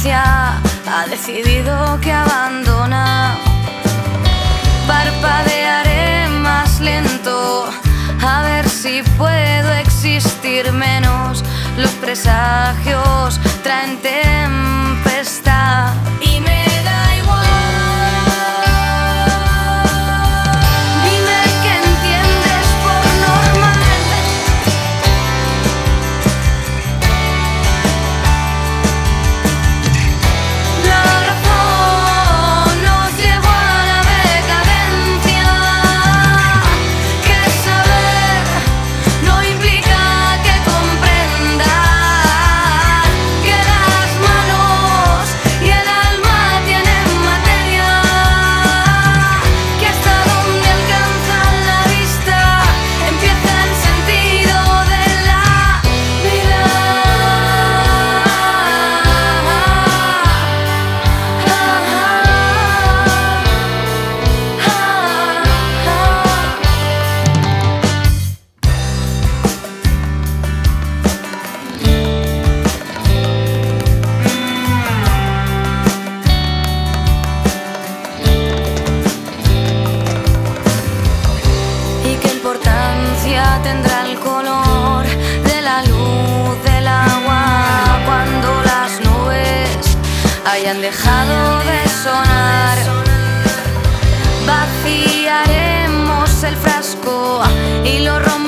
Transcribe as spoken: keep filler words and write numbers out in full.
conciencia ha decidido que abandona. Parpadearé más lento, a ver si puedo existir menos. Los presagios traen tempestad y me da igual. Dime que entiendes por normal. La razón nos llevó a la decadencia. Que saber no implica que comprendas que las manos y el alma tienen materia, que hasta donde alcanza la vista empieza el sentido de la vida. ¿Y qué importancia tendrá el color de la luz del agua cuando las nubes hayan dejado de sonar? Vaciaremos el frasco y lo rompemos